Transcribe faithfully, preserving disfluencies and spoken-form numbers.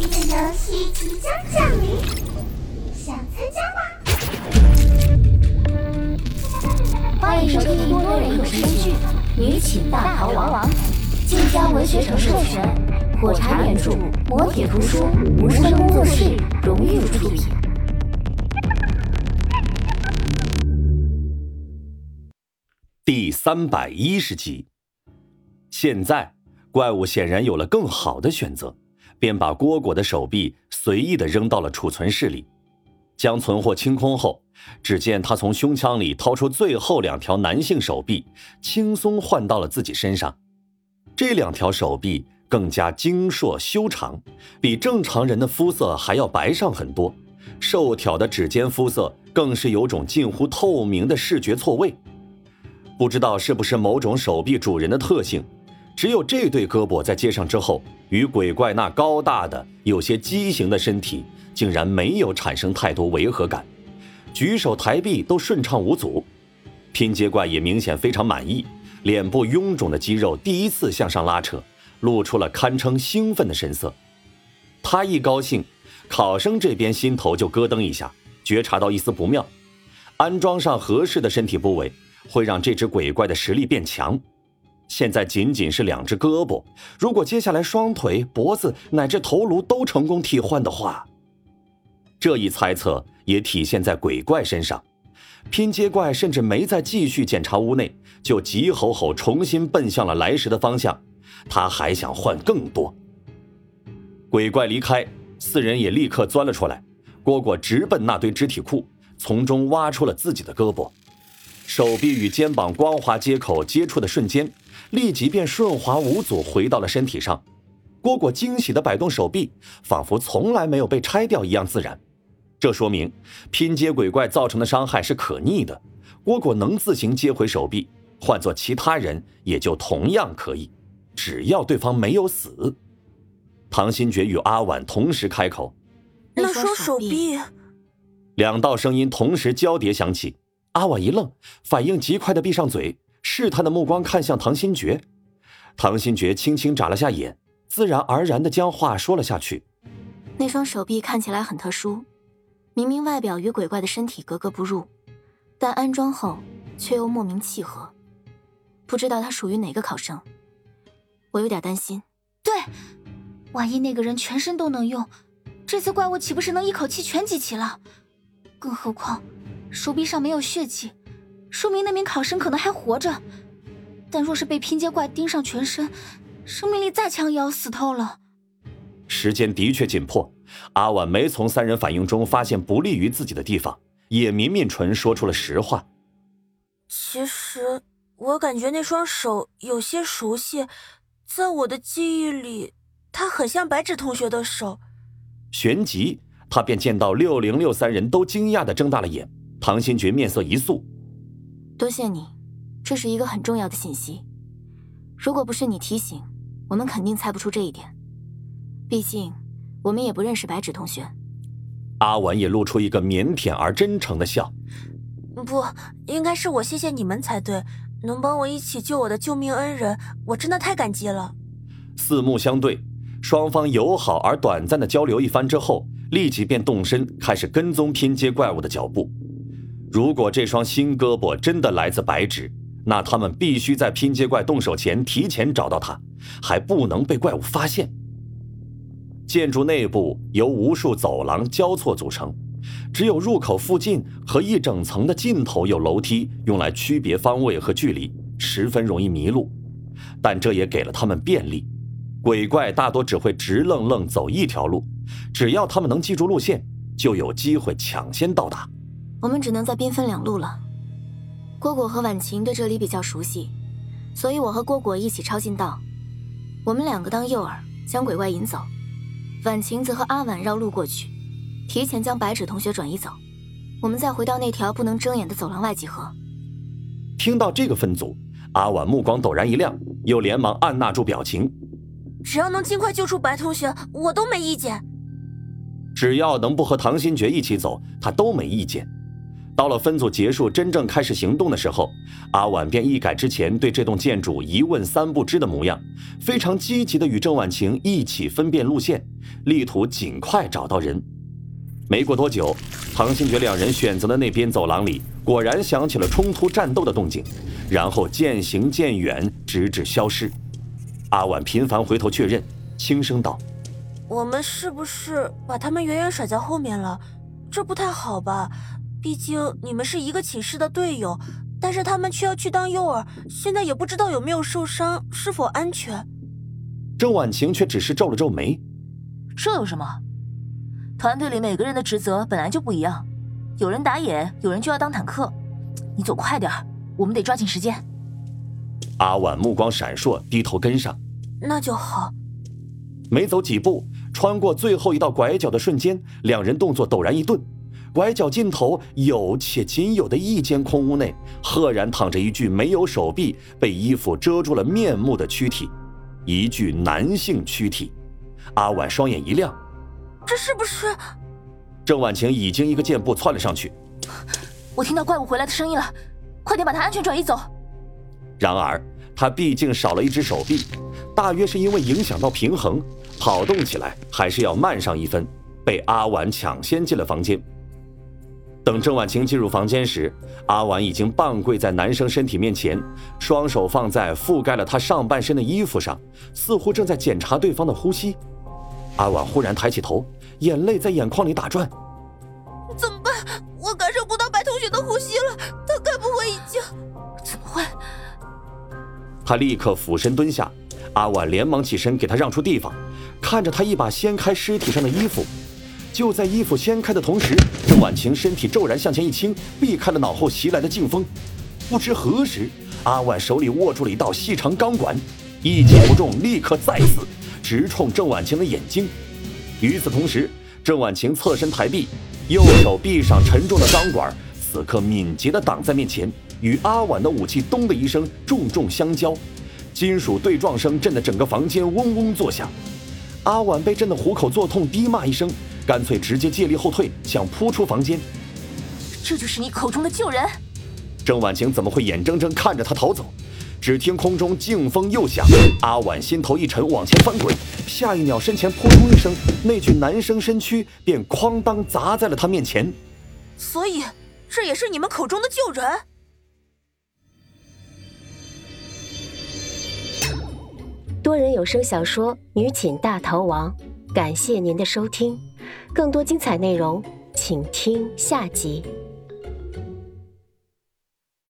的游戏即将降临，想参加吗？ 欢迎收听多人有声剧《女寝大逃亡》，晋江文学城授权，火柴原著，磨铁图书，无声工作室荣誉出品。 第三百一十集。现在怪物显然有了更好的选择，便把蝈蝈的手臂随意地扔到了储存室里。将存货清空后，只见他从胸腔里掏出最后两条男性手臂，轻松换到了自己身上。这两条手臂更加精硕修长，比正常人的肤色还要白上很多，瘦挑的指尖肤色更是有种近乎透明的视觉错位。不知道是不是某种手臂主人的特性，只有这对胳膊在接上之后，与鬼怪那高大的有些畸形的身体竟然没有产生太多违和感，举手抬臂都顺畅无阻。拼接怪也明显非常满意，脸部臃肿的肌肉第一次向上拉扯，露出了堪称兴奋的神色。他一高兴，考生这边心头就咯噔一下，觉察到一丝不妙。安装上合适的身体部位会让这只鬼怪的实力变强，现在仅仅是两只胳膊，如果接下来双腿、脖子乃至头颅都成功替换的话，这一猜测也体现在鬼怪身上。拼接怪甚至没再继续检查屋内，就急吼吼重新奔向了来时的方向，他还想换更多。鬼怪离开，四人也立刻钻了出来，蝈蝈直奔那堆肢体库，从中挖出了自己的胳膊。手臂与肩膀光滑接口接触的瞬间，立即便顺滑无阻回到了身体上。蝈蝈惊喜地摆动手臂，仿佛从来没有被拆掉一样自然。这说明拼接鬼怪造成的伤害是可逆的，蝈蝈能自行接回手臂，换做其他人也就同样可以，只要对方没有死。唐新觉与阿婉同时开口： 那双手臂。 两道声音同时交叠响起。阿婉一愣，反应极快地闭上嘴，试探的目光看向唐新觉。唐新觉轻轻眨了下眼，自然而然地将话说了下去： 那双手臂看起来很特殊，明明外表与鬼怪的身体格格不入，但安装后却又莫名契合，不知道他属于哪个考生，我有点担心。 对，万一那个人全身都能用，这次怪物岂不是能一口气全集齐了？更何况手臂上没有血迹，说明那名考生可能还活着，但若是被拼接怪盯上全身，生命力再强也要死透了。 时间的确紧迫，阿婉没从三人反应中发现不利于自己的地方，也抿抿唇说出了实话。 其实我感觉那双手有些熟悉，在我的记忆里它很像白纸同学的手。 旋即他便见到六零六三人都惊讶地睁大了眼。唐新觉面色一肃： 多谢你，这是一个很重要的信息，如果不是你提醒，我们肯定猜不出这一点，毕竟我们也不认识白纸同学。 阿婉也露出一个腼腆而真诚的笑： 不，应该是我谢谢你们才对，能帮我一起救我的救命恩人，我真的太感激了。 四目相对，双方友好而短暂的交流一番之后，立即便动身开始跟踪拼接怪物的脚步。如果这双新胳膊真的来自白纸，那他们必须在拼接怪动手前提前找到它，还不能被怪物发现。建筑内部由无数走廊交错组成，只有入口附近和一整层的尽头有楼梯，用来区别方位和距离，十分容易迷路。但这也给了他们便利，鬼怪大多只会直愣愣走一条路，只要他们能记住路线，就有机会抢先到达。 我们只能再兵分两路了。蝈蝈和婉晴对这里比较熟悉，所以我和蝈蝈一起抄近道，我们两个当诱饵，将鬼怪引走，婉晴则和阿婉绕路过去，提前将白纸同学转移走，我们再回到那条不能睁眼的走廊外集合。 听到这个分组，阿婉目光陡然一亮，又连忙按捺住表情。 只要能尽快救出白同学，我都没意见。 只要能不和唐新觉一起走，他都没意见。 到了分组结束真正开始行动的时候，阿婉便一改之前对这栋建筑一问三不知的模样，非常积极地与郑婉晴一起分辨路线，力图尽快找到人。没过多久，唐新觉两人选择的那边走廊里果然响起了冲突战斗的动静，然后渐行渐远，直至消失。阿婉频繁回头确认，轻声道： 我们是不是把他们远远甩在后面了？这不太好吧，毕竟你们是一个寝室的队友，但是他们却要去当诱饵，现在也不知道有没有受伤，是否安全。 郑婉晴却只是皱了皱眉： 这有什么？团队里每个人的职责本来就不一样，有人打野，有人就要当坦克。你走快点，我们得抓紧时间。 阿婉目光闪烁，低头跟上。 那就好。 没走几步，穿过最后一道拐角的瞬间，两人动作陡然一顿。拐角尽头有且仅有的一间空屋内，赫然躺着一具没有手臂、被衣服遮住了面目的躯体，一具男性躯体。阿婉双眼一亮， 这是不是？ 郑婉晴已经一个箭步窜了上去。 我听到怪物回来的声音了，快点把他安全转移走。 然而他毕竟少了一只手臂，大约是因为影响到平衡，跑动起来还是要慢上一分，被阿婉抢先进了房间。等郑婉晴进入房间时，阿婉已经半跪在男生身体面前，双手放在覆盖了他上半身的衣服上，似乎正在检查对方的呼吸。阿婉忽然抬起头，眼泪在眼眶里打转。 怎么办？我感受不到白同学的呼吸了，他该不会已经…… 怎么会？ 他立刻俯身蹲下，阿婉连忙起身给他让出地方，看着他一把掀开尸体上的衣服。就在衣服掀开的同时，郑婉晴身体骤然向前一倾，避开了脑后袭来的劲风。不知何时，阿婉手里握住了一道细长钢管，一击不中，立刻再刺，直冲郑婉晴的眼睛。与此同时，郑婉晴侧身抬臂，右手臂上沉重的钢管此刻敏捷地挡在面前，与阿婉的武器咚的一声重重相交，金属对撞声震得整个房间嗡嗡作响。阿婉被震得虎口作痛，低骂一声，干脆直接借力后退，想扑出房间。 这就是你口中的救人？ 郑婉晴怎么会眼睁睁看着他逃走？只听空中劲风又响，阿婉心头一沉，往前翻滚，下一秒身前扑通一声，那具男生身躯便哐当砸在了他面前。 所以这也是你们口中的救人？ 多人有声小说《女寝大逃亡》，感谢您的收听，更多精彩内容请听下集。